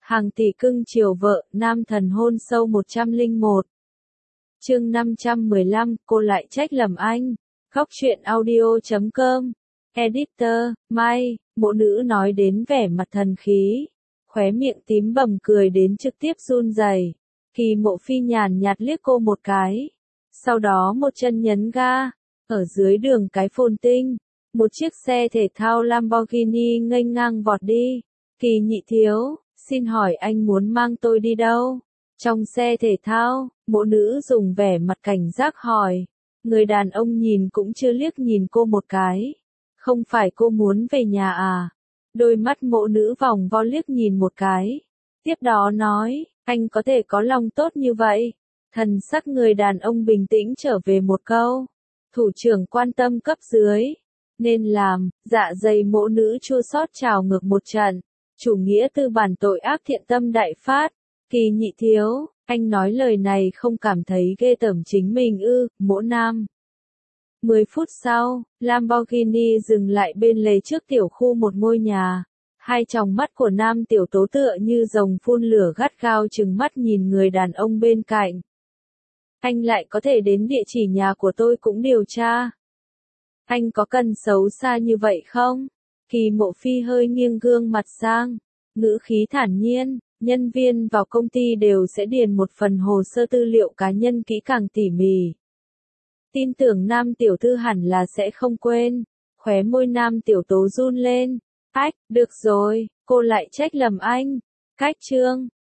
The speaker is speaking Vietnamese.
Hàng tỷ cưng chiều vợ, nam thần hôn sâu 101. Chương 515, cô lại trách lầm anh. Góc truyện audio.com. Editor, Mai, mộ nữ nói đến vẻ mặt thần khí. Khóe miệng tím bầm cười đến trực tiếp run rẩy. Kỳ Mộ Phi nhàn nhạt liếc cô một cái. Sau đó một chân nhấn ga. Ở dưới đường cái Phồn Tinh, một chiếc xe thể thao Lamborghini nghênh ngang vọt đi. Kỳ nhị thiếu, xin hỏi anh muốn mang tôi đi đâu? Trong xe thể thao, mộ nữ dùng vẻ mặt cảnh giác hỏi. Người đàn ông nhìn cũng chưa liếc nhìn cô một cái. Không phải cô muốn về nhà à? Đôi mắt mộ nữ vòng vo liếc nhìn một cái. Tiếp đó nói, anh có thể có lòng tốt như vậy. Thần sắc người đàn ông bình tĩnh trở về một câu. Thủ trưởng quan tâm cấp dưới. Nên làm, dạ dày mộ nữ chua xót trào ngược một trận. Chủ nghĩa tư bản tội ác thiện tâm đại phát. Kỳ nhị thiếu, anh nói lời này không cảm thấy ghê tởm chính mình ư, mỗ nam. 10 phút sau, Lamborghini dừng lại bên lề trước tiểu khu một ngôi nhà. Hai tròng mắt của nam tiểu tố tựa như rồng phun lửa gắt gao trừng mắt nhìn người đàn ông bên cạnh. Anh lại có thể đến địa chỉ nhà của tôi cũng điều tra. Anh có cần xấu xa như vậy không? Kỳ Mộ Phi hơi nghiêng gương mặt sang, ngữ khí thản nhiên, nhân viên vào công ty đều sẽ điền một phần hồ sơ tư liệu cá nhân kỹ càng tỉ mỉ. Tin tưởng nam tiểu thư hẳn là sẽ không quên. Khóe môi nam tiểu tố run lên. Ách, được rồi, cô lại trách lầm anh. Cách chương